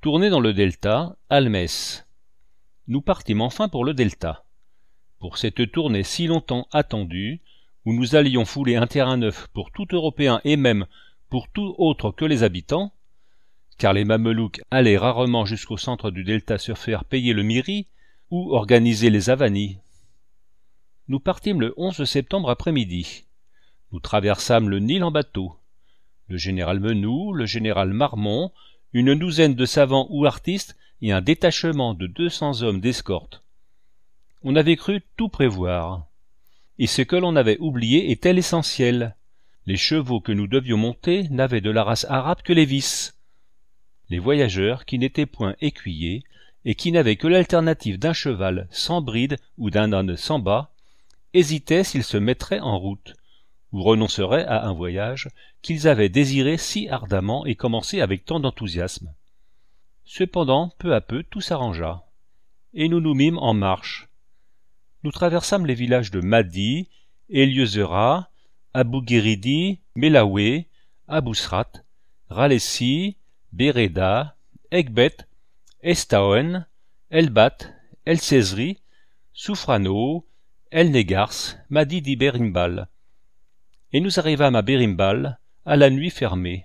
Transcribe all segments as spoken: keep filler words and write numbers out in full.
Tournée dans le delta, Almès. Nous partîmes enfin pour le delta. Pour cette tournée si longtemps attendue, où nous allions fouler un terrain neuf pour tout Européen et même pour tout autre que les habitants, car les Mamelouks allaient rarement jusqu'au centre du delta se faire payer le miri ou organiser les avanies. Nous partîmes le onze septembre après-midi. Nous traversâmes le Nil en bateau. Le général Menou, le général Marmont, une douzaine de savants ou artistes et un détachement de deux cents hommes d'escorte. On avait cru tout prévoir. Et ce que l'on avait oublié était l'essentiel. Les chevaux que nous devions monter n'avaient de la race arabe que les vices. Les voyageurs, qui n'étaient point écuyers, et qui n'avaient que l'alternative d'un cheval sans bride ou d'un âne sans bas, hésitaient s'ils se mettraient en route, ou renonceraient à un voyage qu'ils avaient désiré si ardemment et commencé avec tant d'enthousiasme. Cependant, peu à peu, tout s'arrangea, et nous nous mîmes en marche. Nous traversâmes les villages de Madi, Eliezera, Abou-Guéridi, Melaoué, Abousrat, Ralessi, Bereda, Ekbet, Estaouen, Elbat, El Cezri, Soufrano, El Negars, Madi di Berimbal. Et nous arrivâmes à Berimbal, à la nuit fermée.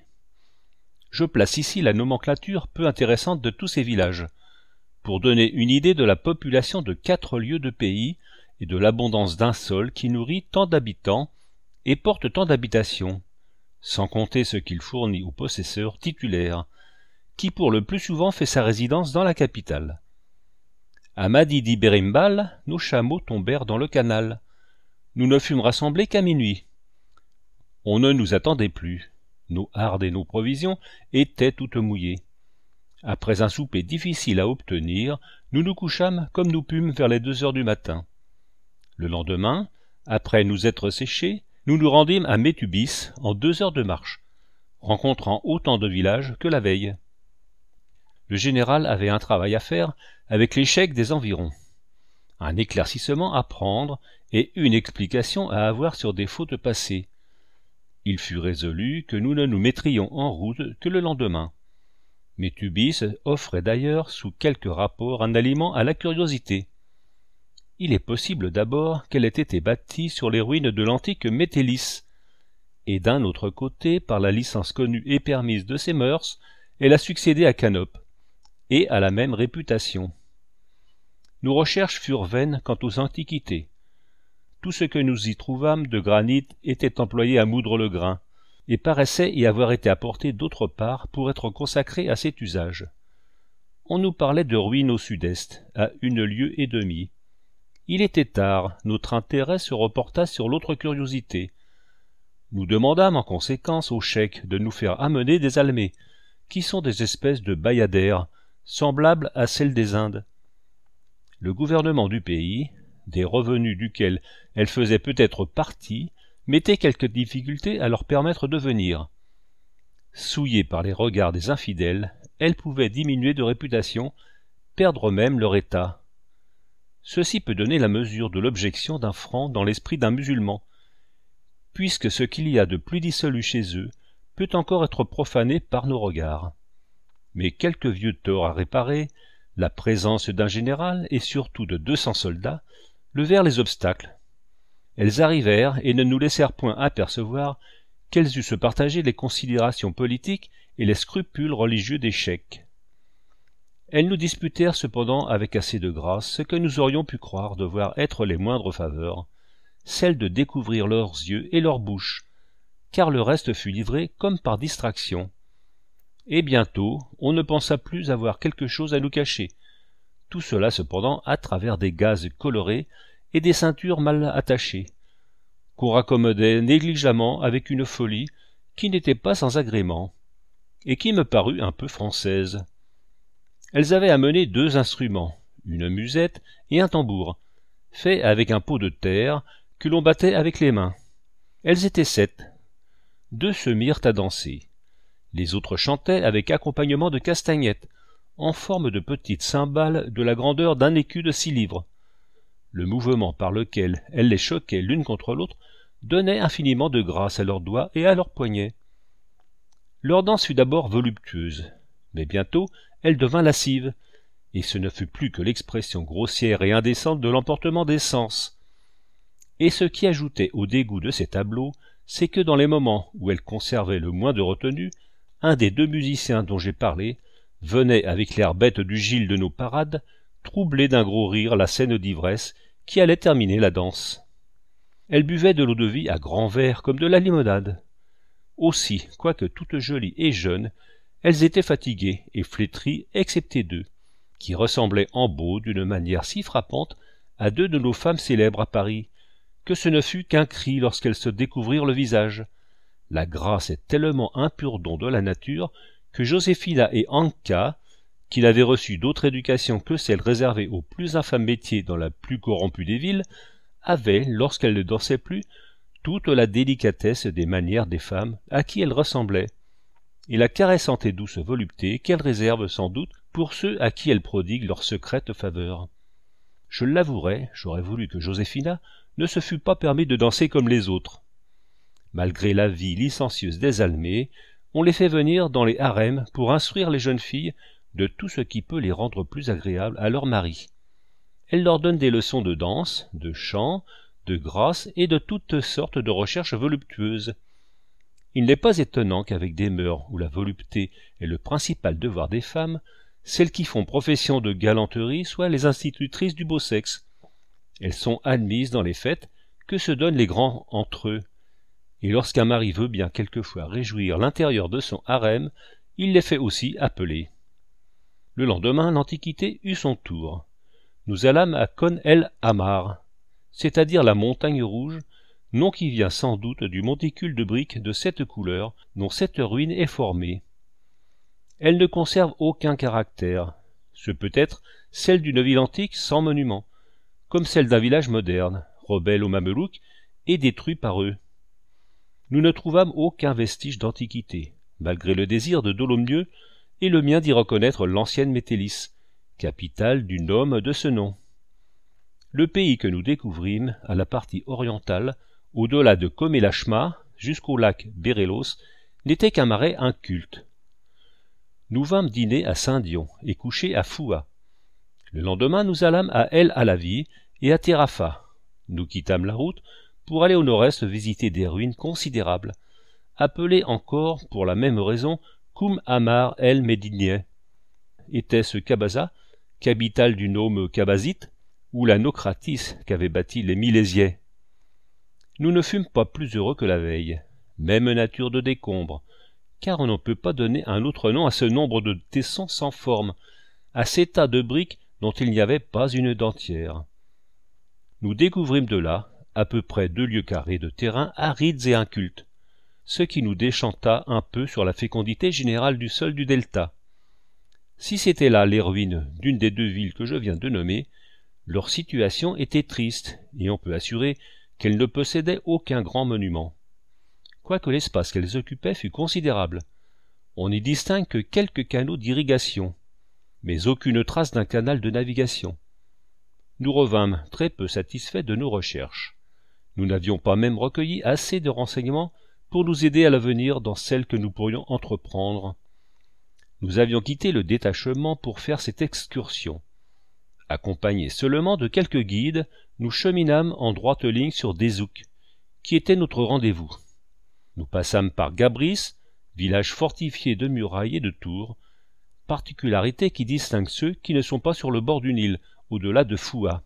Je place ici la nomenclature peu intéressante de tous ces villages, pour donner une idée de la population de quatre lieues de pays et de l'abondance d'un sol qui nourrit tant d'habitants et porte tant d'habitations, sans compter ce qu'il fournit aux possesseurs titulaires, qui pour le plus souvent fait sa résidence dans la capitale. À Madi di Berimbal, nos chameaux tombèrent dans le canal. Nous ne fûmes rassemblés qu'à minuit. On ne nous attendait plus. Nos hardes et nos provisions étaient toutes mouillées. Après un souper difficile à obtenir, nous nous couchâmes comme nous pûmes vers les deux heures du matin. Le lendemain, après nous être séchés, nous nous rendîmes à Métubis en deux heures de marche, rencontrant autant de villages que la veille. Le général avait un travail à faire avec les cheiks des environs, un éclaircissement à prendre et une explication à avoir sur des fautes passées. Il fut résolu que nous ne nous mettrions en route que le lendemain. Métubis offrait d'ailleurs sous quelque rapport un aliment à la curiosité. Il est possible d'abord qu'elle ait été bâtie sur les ruines de l'antique Métélis, et d'un autre côté, par la licence connue et permise de ses mœurs, elle a succédé à Canope, et à la même réputation. Nos recherches furent vaines quant aux antiquités. Tout ce que nous y trouvâmes de granit était employé à moudre le grain, et paraissait y avoir été apporté d'autre part pour être consacré à cet usage. On nous parlait de ruines au sud-est, à une lieue et demie. Il était tard, notre intérêt se reporta sur l'autre curiosité. Nous demandâmes en conséquence aux cheiks de nous faire amener des almés, qui sont des espèces de bayadères, semblables à celles des Indes. Le gouvernement du pays, des revenus duquel elles faisaient peut-être partie, mettait quelques difficultés à leur permettre de venir. Souillées par les regards des infidèles, elles pouvaient diminuer de réputation, perdre même leur état. Ceci peut donner la mesure de l'objection d'un franc dans l'esprit d'un musulman, puisque ce qu'il y a de plus dissolu chez eux peut encore être profané par nos regards. Mais quelques vieux torts à réparer, la présence d'un général et surtout de deux cents soldats, levèrent les obstacles. Elles arrivèrent et ne nous laissèrent point apercevoir qu'elles eussent partagé les considérations politiques et les scrupules religieux des cheiks. Elles nous disputèrent cependant avec assez de grâce ce que nous aurions pu croire devoir être les moindres faveurs, celle de découvrir leurs yeux et leurs bouches, car le reste fut livré comme par distraction. Et bientôt, on ne pensa plus avoir quelque chose à nous cacher, tout cela cependant à travers des gazes colorés et des ceintures mal attachées, qu'on raccommodait négligemment avec une folie qui n'était pas sans agrément, et qui me parut un peu française. Elles avaient amené deux instruments, une musette et un tambour, faits avec un pot de terre que l'on battait avec les mains. Elles étaient sept. Deux se mirent à danser. Les autres chantaient avec accompagnement de castagnettes, en forme de petites cymbales de la grandeur d'un écu de six livres. Le mouvement par lequel elles les choquaient l'une contre l'autre donnait infiniment de grâce à leurs doigts et à leurs poignets. Leur danse fut d'abord voluptueuse, mais bientôt elle devint lascive, et ce ne fut plus que l'expression grossière et indécente de l'emportement des sens. Et ce qui ajoutait au dégoût de ces tableaux, c'est que dans les moments où elle conservait le moins de retenue, un des deux musiciens dont j'ai parlé venait avec l'air bête du Gilles de nos parades troubler d'un gros rire la scène d'ivresse qui allait terminer la danse. Elle buvait de l'eau-de-vie à grands verres comme de la limonade. Aussi, quoique toutes jolies et jeunes, elles étaient fatiguées et flétries excepté deux, qui ressemblaient en beau d'une manière si frappante à deux de nos femmes célèbres à Paris, que ce ne fut qu'un cri lorsqu'elles se découvrirent le visage. La grâce est tellement un pur don de la nature que Joséphina et Anka, qui n'avaient reçu d'autre éducation que celle réservée aux plus infâmes métiers dans la plus corrompue des villes, avaient, lorsqu'elles ne dansaient plus, toute la délicatesse des manières des femmes à qui elles ressemblaient, et la caressante et douce volupté qu'elles réservent sans doute pour ceux à qui elles prodiguent leur secrète faveur. Je l'avouerai, j'aurais voulu que Joséphina ne se fût pas permis de danser comme les autres. Malgré la vie licencieuse des Almées, on les fait venir dans les harems pour instruire les jeunes filles de tout ce qui peut les rendre plus agréables à leurs maris. Elle leur donne des leçons de danse, de chant, de grâce et de toutes sortes de recherches voluptueuses. Il n'est pas étonnant qu'avec des mœurs où la volupté est le principal devoir des femmes, celles qui font profession de galanterie soient les institutrices du beau sexe. Elles sont admises dans les fêtes que se donnent les grands entre eux, et lorsqu'un mari veut bien quelquefois réjouir l'intérieur de son harem, il les fait aussi appeler. Le lendemain, l'Antiquité eut son tour. Nous allâmes à Kon el Amar, c'est-à-dire la montagne rouge, nom qui vient sans doute du monticule de briques de sept couleurs dont cette ruine est formée. Elle ne conserve aucun caractère, ce peut être celle d'une ville antique sans monument, comme celle d'un village moderne, rebelle aux Mamelouks et détruit par eux. Nous ne trouvâmes aucun vestige d'antiquité, malgré le désir de Dolomieu et le mien d'y reconnaître l'ancienne Métélis, capitale du nome de ce nom. Le pays que nous découvrîmes, à la partie orientale, au-delà de Comé-Lachma, jusqu'au lac Bérélos, n'était qu'un marais inculte. Nous vînmes dîner à Saint-Dion et coucher à Foua. Le lendemain, nous allâmes à El Alavi et à Terafa. Nous quittâmes la route pour aller au nord-est visiter des ruines considérables, appelées encore, pour la même raison, Koum Amar el Médinieh. Était-ce Kabaza, capitale du nome Kabazite, ou la Nocratis qu'avaient bâti les Milésiais? Nous ne fûmes pas plus heureux que la veille, même nature de décombre, car on ne peut pas donner un autre nom à ce nombre de tessons sans forme, à ces tas de briques dont il n'y avait pas une dentière. Nous découvrîmes de là à peu près deux lieues carrées de terrains arides et incultes, ce qui nous déchanta un peu sur la fécondité générale du sol du delta. Si c'étaient là les ruines d'une des deux villes que je viens de nommer, leur situation était triste, et on peut assurer qu'elles ne possédaient aucun grand monument. Quoique l'espace qu'elles occupaient fût considérable, on n'y distingue que quelques canaux d'irrigation, mais aucune trace d'un canal de navigation. Nous revînmes très peu satisfaits de nos recherches. Nous n'avions pas même recueilli assez de renseignements pour nous aider à l'avenir dans celles que nous pourrions entreprendre. Nous avions quitté le détachement pour faire cette excursion. Accompagnés seulement de quelques guides, nous cheminâmes en droite ligne sur Dézouk, qui était notre rendez-vous. Nous passâmes par Gabris, village fortifié de murailles et de tours, particularité qui distingue ceux qui ne sont pas sur le bord du Nil, au-delà de Foua.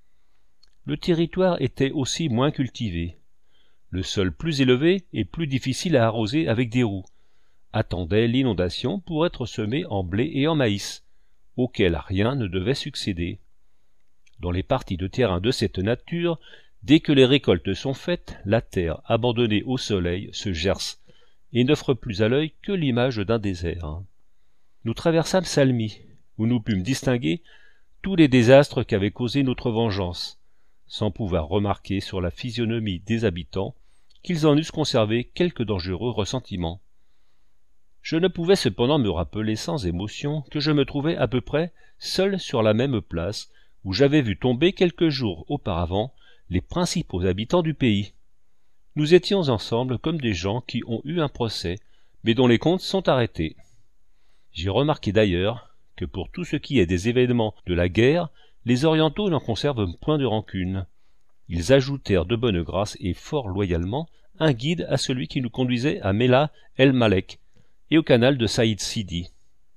Le territoire était aussi moins cultivé. Le sol plus élevé et plus difficile à arroser avec des roues attendait l'inondation pour être semé en blé et en maïs, auquel rien ne devait succéder. Dans les parties de terrain de cette nature, dès que les récoltes sont faites, la terre, abandonnée au soleil, se gerce et n'offre plus à l'œil que l'image d'un désert. Nous traversâmes Salmi, où nous pûmes distinguer tous les désastres qu'avait causés notre vengeance, sans pouvoir remarquer sur la physionomie des habitants qu'ils en eussent conservé quelque dangereux ressentiment. Je ne pouvais cependant me rappeler sans émotion que je me trouvais à peu près seul sur la même place où j'avais vu tomber quelques jours auparavant les principaux habitants du pays. Nous étions ensemble comme des gens qui ont eu un procès, mais dont les comptes sont arrêtés. J'ai remarqué d'ailleurs que pour tout ce qui est des événements de la guerre, les Orientaux n'en conservent point de rancune. Ils ajoutèrent de bonne grâce et fort loyalement un guide à celui qui nous conduisait à Mellah el-Malek et au canal de Saïd Sidi.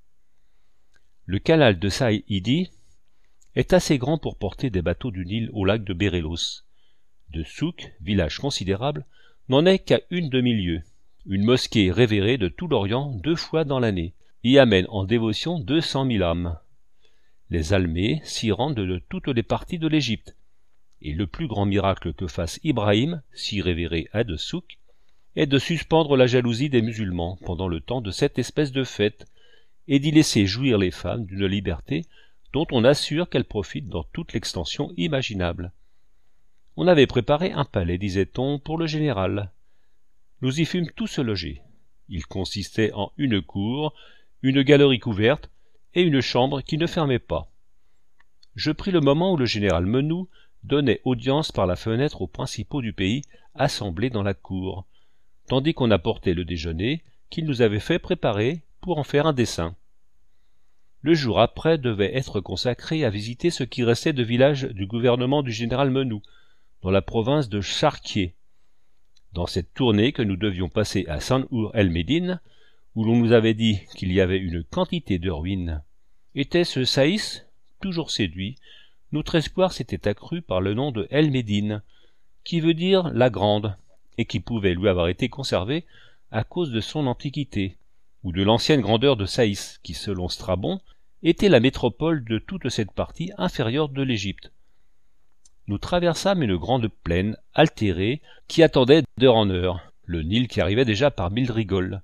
Le canal de Saïdi est assez grand pour porter des bateaux du Nil au lac de Bérélos. De Souk, village considérable, n'en est qu'à une demi-lieue. Une mosquée révérée de tout l'Orient deux fois dans l'année y amène en dévotion deux cent mille âmes. Les Almés s'y rendent de toutes les parties de l'Égypte, et le plus grand miracle que fasse Ibrahim, si révéré à de Souk, est de suspendre la jalousie des musulmans pendant le temps de cette espèce de fête, et d'y laisser jouir les femmes d'une liberté dont on assure qu'elles profitent dans toute l'extension imaginable. On avait préparé un palais, disait-on, pour le général. Nous y fûmes tous logés. Il consistait en une cour, une galerie couverte et une chambre qui ne fermait pas. Je pris le moment où le général Menou donnait audience par la fenêtre aux principaux du pays assemblés dans la cour, tandis qu'on apportait le déjeuner qu'il nous avait fait préparer pour en faire un dessin. Le jour après devait être consacré à visiter ce qui restait de village du gouvernement du général Menou, dans la province de Charquier. Dans cette tournée que nous devions passer à Sanhour el-Médine, où l'on nous avait dit qu'il y avait une quantité de ruines, était-ce Saïs, toujours séduit, notre espoir s'était accru par le nom de El-Médine, qui veut dire la grande, et qui pouvait lui avoir été conservé à cause de son antiquité, ou de l'ancienne grandeur de Saïs, qui, selon Strabon, était la métropole de toute cette partie inférieure de l'Égypte. Nous traversâmes une grande plaine altérée qui attendait d'heure en heure, le Nil qui arrivait déjà par mille rigoles.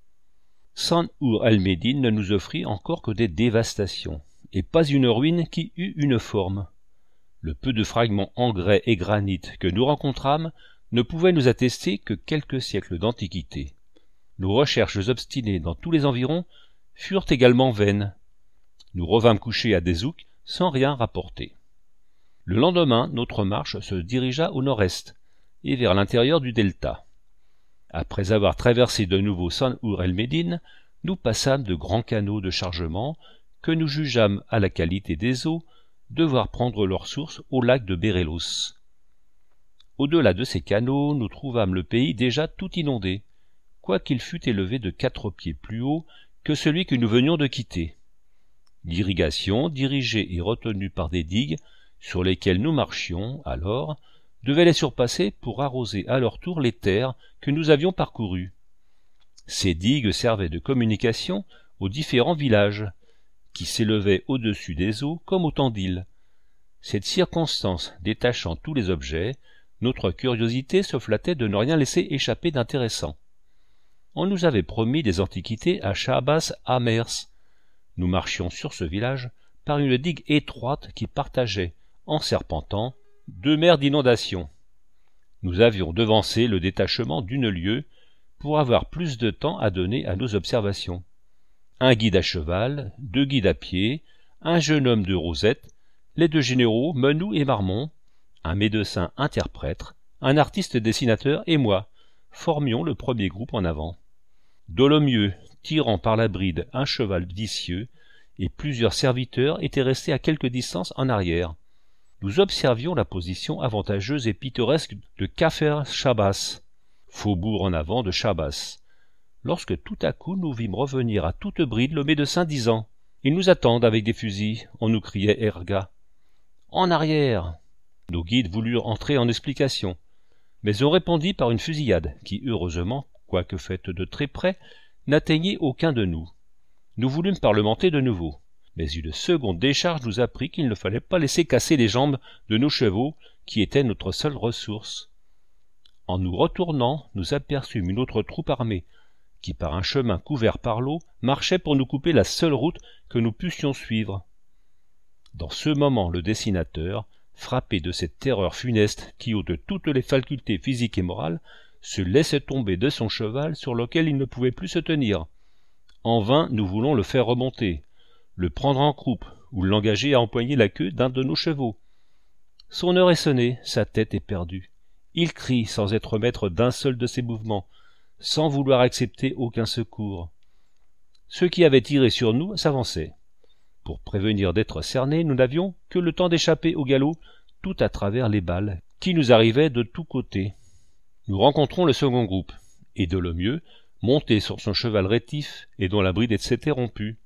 Sanhour el-Médine ne nous offrit encore que des dévastations, et pas une ruine qui eût une forme. Le peu de fragments en grès et granit que nous rencontrâmes ne pouvaient nous attester que quelques siècles d'antiquité. Nos recherches obstinées dans tous les environs furent également vaines. Nous revînmes coucher à Dézouk sans rien rapporter. Le lendemain, notre marche se dirigea au nord-est et vers l'intérieur du delta. Après avoir traversé de nouveau Sanhour el-Médine, nous passâmes de grands canaux de chargement que nous jugeâmes à la qualité des eaux devoir prendre leur source au lac de Bérélos. Au-delà de ces canaux, nous trouvâmes le pays déjà tout inondé, quoiqu'il fût élevé de quatre pieds plus haut que celui que nous venions de quitter. L'irrigation, dirigée et retenue par des digues sur lesquelles nous marchions alors, devait les surpasser pour arroser à leur tour les terres que nous avions parcourues. Ces digues servaient de communication aux différents villages, qui s'élevaient au-dessus des eaux comme autant d'îles. Cette circonstance détachant tous les objets, notre curiosité se flattait de ne rien laisser échapper d'intéressant. On nous avait promis des antiquités à Chabas Amers. Nous marchions sur ce village par une digue étroite qui partageait, en serpentant, deux mers d'inondation. Nous avions devancé le détachement d'une lieue pour avoir plus de temps à donner à nos observations. Un guide à cheval, deux guides à pied, un jeune homme de Rosette, les deux généraux Menou et Marmont, un médecin interprète, un artiste dessinateur et moi formions le premier groupe en avant. Dolomieu, tirant par la bride un cheval vicieux, et plusieurs serviteurs étaient restés à quelque distance en arrière. Nous observions la position avantageuse et pittoresque de Kafr Chabas, faubourg en avant de Chabas, lorsque tout à coup nous vîmes revenir à toute bride le médecin disant « Ils nous attendent avec des fusils », on nous criait erga. « En arrière !» Nos guides voulurent entrer en explication, mais on répondit par une fusillade qui, heureusement, quoique faite de très près, n'atteignait aucun de nous. Nous voulûmes parlementer de nouveau, mais une seconde décharge nous apprit qu'il ne fallait pas laisser casser les jambes de nos chevaux, qui étaient notre seule ressource. En nous retournant, nous aperçûmes une autre troupe armée, qui par un chemin couvert par l'eau marchait pour nous couper la seule route que nous pussions suivre. Dans ce moment, le dessinateur, frappé de cette terreur funeste qui ôte toutes les facultés physiques et morales, se laissait tomber de son cheval sur lequel il ne pouvait plus se tenir. En vain nous voulons le faire remonter, le prendre en croupe ou l'engager à empoigner la queue d'un de nos chevaux. Son heure est sonnée, sa tête est perdue. Il crie sans être maître d'un seul de ses mouvements, sans vouloir accepter aucun secours. Ceux qui avaient tiré sur nous s'avançaient. Pour prévenir d'être cernés, nous n'avions que le temps d'échapper au galop tout à travers les balles, qui nous arrivaient de tous côtés. Nous rencontrons le second groupe, et Dolomieu, monté sur son cheval rétif et dont la bride s'était rompue.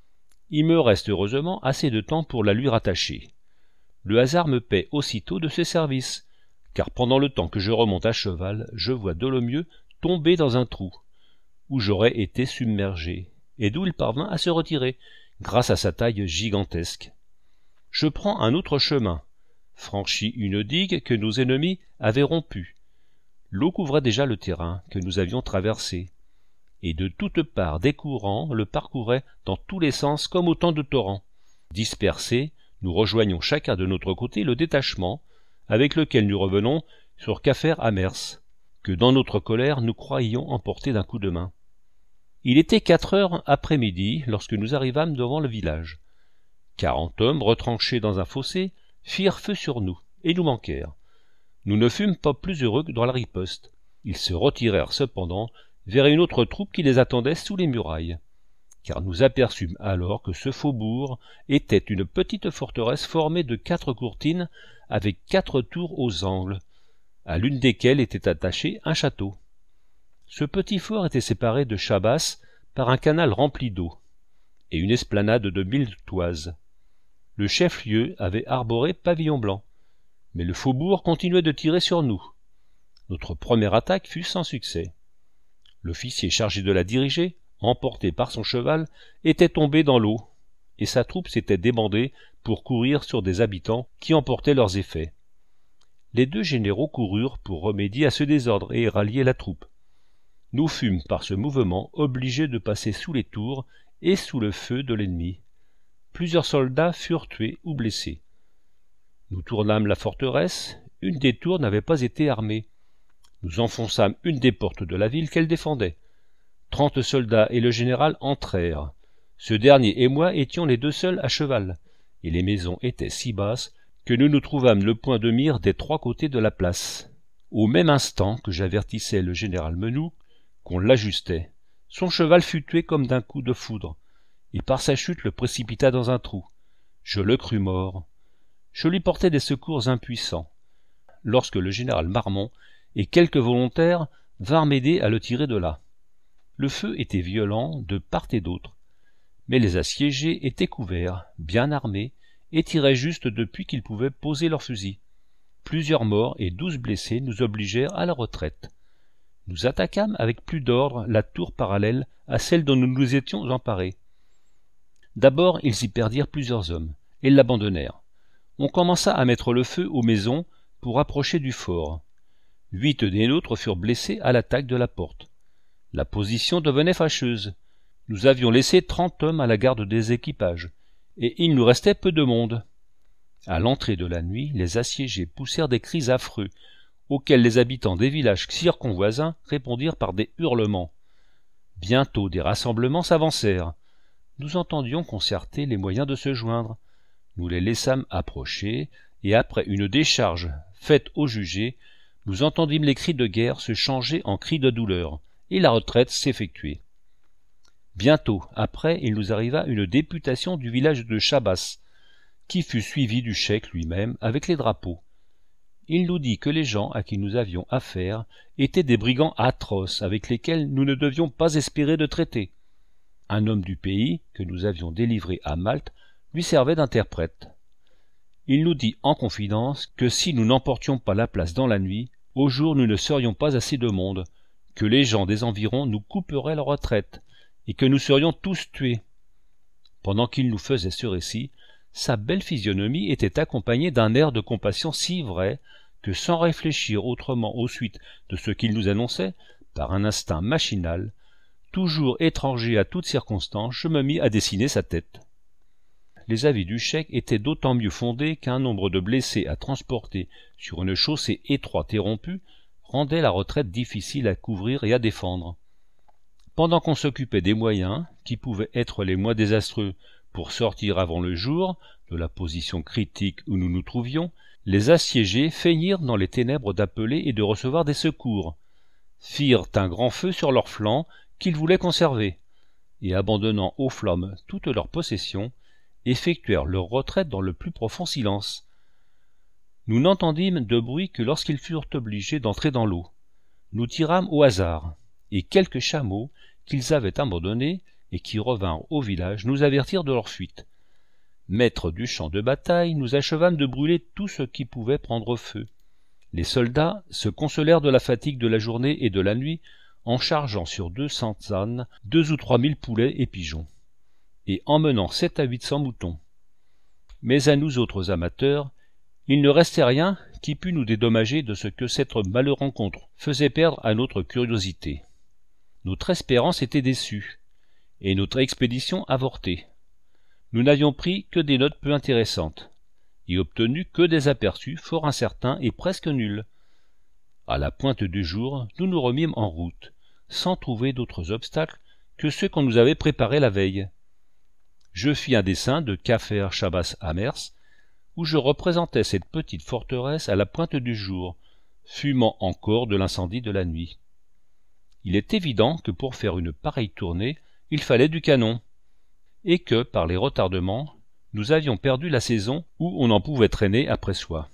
Il me reste heureusement assez de temps pour la lui rattacher. Le hasard me paie aussitôt de ses services, car pendant le temps que je remonte à cheval, je vois Dolomieu tomber dans un trou, où j'aurais été submergé, et d'où il parvint à se retirer, grâce à sa taille gigantesque. Je prends un autre chemin, franchis une digue que nos ennemis avaient rompue. L'eau couvrait déjà le terrain que nous avions traversé, et de toutes parts des courants le parcouraient dans tous les sens comme autant de torrents. Dispersés, nous rejoignons chacun de notre côté le détachement, avec lequel nous revenons sur Quafer-Amers, que dans notre colère nous croyions emporter d'un coup de main. Il était quatre heures après-midi lorsque nous arrivâmes devant le village. Quarante hommes, retranchés dans un fossé, firent feu sur nous, et nous manquèrent. Nous ne fûmes pas plus heureux que dans la riposte. Ils se retirèrent cependant vers une autre troupe qui les attendait sous les murailles, car nous aperçûmes alors que ce faubourg était une petite forteresse formée de quatre courtines avec quatre tours aux angles, à l'une desquelles était attaché un château. Ce petit fort était séparé de Chabas par un canal rempli d'eau, et une esplanade de mille toises. Le chef-lieu avait arboré pavillon blanc, mais le faubourg continuait de tirer sur nous. Notre première attaque fut sans succès. L'officier chargé de la diriger, emporté par son cheval, était tombé dans l'eau, et sa troupe s'était débandée pour courir sur des habitants qui emportaient leurs effets. Les deux généraux coururent pour remédier à ce désordre et rallier la troupe. Nous fûmes par ce mouvement obligés de passer sous les tours et sous le feu de l'ennemi. Plusieurs soldats furent tués ou blessés. Nous tournâmes la forteresse, une des tours n'avait pas été armée. Nous enfonçâmes une des portes de la ville qu'elle défendait. Trente soldats et le général entrèrent. Ce dernier et moi étions les deux seuls à cheval, et les maisons étaient si basses que nous nous trouvâmes le point de mire des trois côtés de la place. Au même instant que j'avertissais le général Menou qu'on l'ajustait, son cheval fut tué comme d'un coup de foudre, et par sa chute le précipita dans un trou. Je le crus mort. Je lui portais des secours impuissants, lorsque le général Marmont et quelques volontaires vinrent m'aider à le tirer de là. Le feu était violent de part et d'autre, mais les assiégés étaient couverts, bien armés, et tiraient juste depuis qu'ils pouvaient poser leurs fusils. Plusieurs morts et douze blessés nous obligèrent à la retraite. Nous attaquâmes avec plus d'ordre la tour parallèle à celle dont nous nous étions emparés. D'abord ils y perdirent plusieurs hommes, et l'abandonnèrent. On commença à mettre le feu aux maisons pour approcher du fort. Huit des nôtres furent blessés à l'attaque de la porte. La position devenait fâcheuse. Nous avions laissé trente hommes à la garde des équipages, et il nous restait peu de monde. À l'entrée de la nuit, les assiégés poussèrent des cris affreux, auxquels les habitants des villages circonvoisins répondirent par des hurlements. Bientôt des rassemblements s'avancèrent. Nous entendions concerter les moyens de se joindre. Nous les laissâmes approcher, et après une décharge faite aux jugés, nous entendîmes les cris de guerre se changer en cris de douleur, et la retraite s'effectuer. Bientôt après, il nous arriva une députation du village de Chabas, qui fut suivie du cheik lui-même avec les drapeaux. Il nous dit que les gens à qui nous avions affaire étaient des brigands atroces avec lesquels nous ne devions pas espérer de traiter. Un homme du pays, que nous avions délivré à Malte, lui servait d'interprète. Il nous dit en confidence que si nous n'emportions pas la place dans la nuit, au jour nous ne serions pas assez de monde, que les gens des environs nous couperaient la retraite, et que nous serions tous tués. Pendant qu'il nous faisait ce récit, sa belle physionomie était accompagnée d'un air de compassion si vrai que, sans réfléchir autrement aux suites de ce qu'il nous annonçait, par un instinct machinal, toujours étranger à toute circonstance, je me mis à dessiner sa tête. Les avis du cheik étaient d'autant mieux fondés qu'un nombre de blessés à transporter sur une chaussée étroite et rompue rendait la retraite difficile à couvrir et à défendre. Pendant qu'on s'occupait des moyens, qui pouvaient être les moins désastreux pour sortir avant le jour de la position critique où nous nous trouvions, les assiégés feignirent dans les ténèbres d'appeler et de recevoir des secours, firent un grand feu sur leurs flancs qu'ils voulaient conserver, et abandonnant aux flammes toutes leurs possessions, effectuèrent leur retraite dans le plus profond silence. Nous n'entendîmes de bruit que lorsqu'ils furent obligés d'entrer dans l'eau. Nous tirâmes au hasard, et quelques chameaux qu'ils avaient abandonnés et qui revinrent au village nous avertirent de leur fuite. Maîtres du champ de bataille, nous achevâmes de brûler tout ce qui pouvait prendre feu. Les soldats se consolèrent de la fatigue de la journée et de la nuit en chargeant sur deux cents ânes deux ou trois mille poulets et pigeons, et emmenant sept à huit cents moutons. Mais à nous autres amateurs, il ne restait rien qui pût nous dédommager de ce que cette malheureuse rencontre faisait perdre à notre curiosité. Notre espérance était déçue, et notre expédition avortée. Nous n'avions pris que des notes peu intéressantes, et obtenu que des aperçus fort incertains et presque nuls. À la pointe du jour, nous nous remîmes en route, sans trouver d'autres obstacles que ceux qu'on nous avait préparés la veille. Je fis un dessin de Kafr Chabas Amers, où je représentais cette petite forteresse à la pointe du jour, fumant encore de l'incendie de la nuit. Il est évident que pour faire une pareille tournée, il fallait du canon, et que, par les retardements, nous avions perdu la saison où on en pouvait traîner après soi.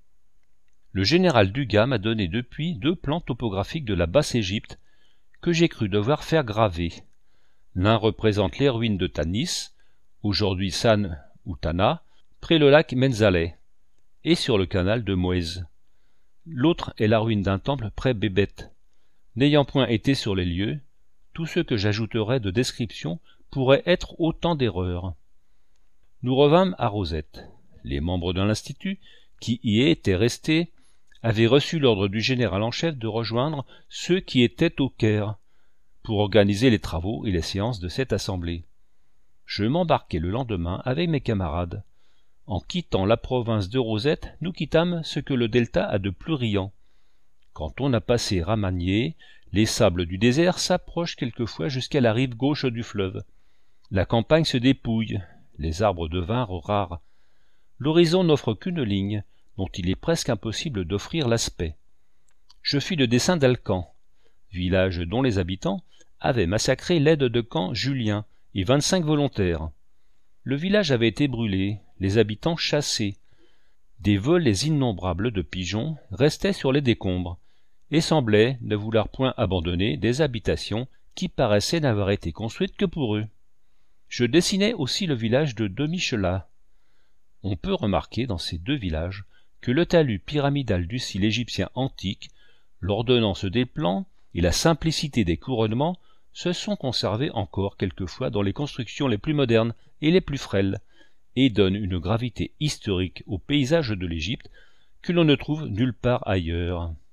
Le général Dugas m'a donné depuis deux plans topographiques de la Basse-Égypte que j'ai cru devoir faire graver. L'un représente les ruines de Tanis, aujourd'hui San ou Tana, près le lac Menzaleh, et sur le canal de Moez. L'autre est la ruine d'un temple près Bébet. N'ayant point été sur les lieux, tout ce que j'ajouterais de description pourrait être autant d'erreurs. Nous revînmes à Rosette. Les membres de l'Institut, qui y étaient restés, avaient reçu l'ordre du général en chef de rejoindre ceux qui étaient au Caire, pour organiser les travaux et les séances de cette assemblée. Je m'embarquai le lendemain avec mes camarades. En quittant la province de Rosette, nous quittâmes ce que le delta a de plus riant. Quand on a passé Ramanier, les sables du désert s'approchent quelquefois jusqu'à la rive gauche du fleuve. La campagne se dépouille, les arbres devinrent rares. L'horizon n'offre qu'une ligne, dont il est presque impossible d'offrir l'aspect. Je fis le dessin d'Alcan, village dont les habitants avaient massacré l'aide de camp Julien et vingt-cinq volontaires. Le village avait été brûlé, les habitants chassés. Des volets innombrables de pigeons restaient sur les décombres, et semblaient ne vouloir point abandonner des habitations qui paraissaient n'avoir été construites que pour eux. Je dessinai aussi le village de Demi-Chelah. On peut remarquer dans ces deux villages que le talus pyramidal du style égyptien antique, l'ordonnance des plans et la simplicité des couronnements se sont conservés encore quelquefois dans les constructions les plus modernes et les plus frêles, et donnent une gravité historique au paysage de l'Égypte que l'on ne trouve nulle part ailleurs.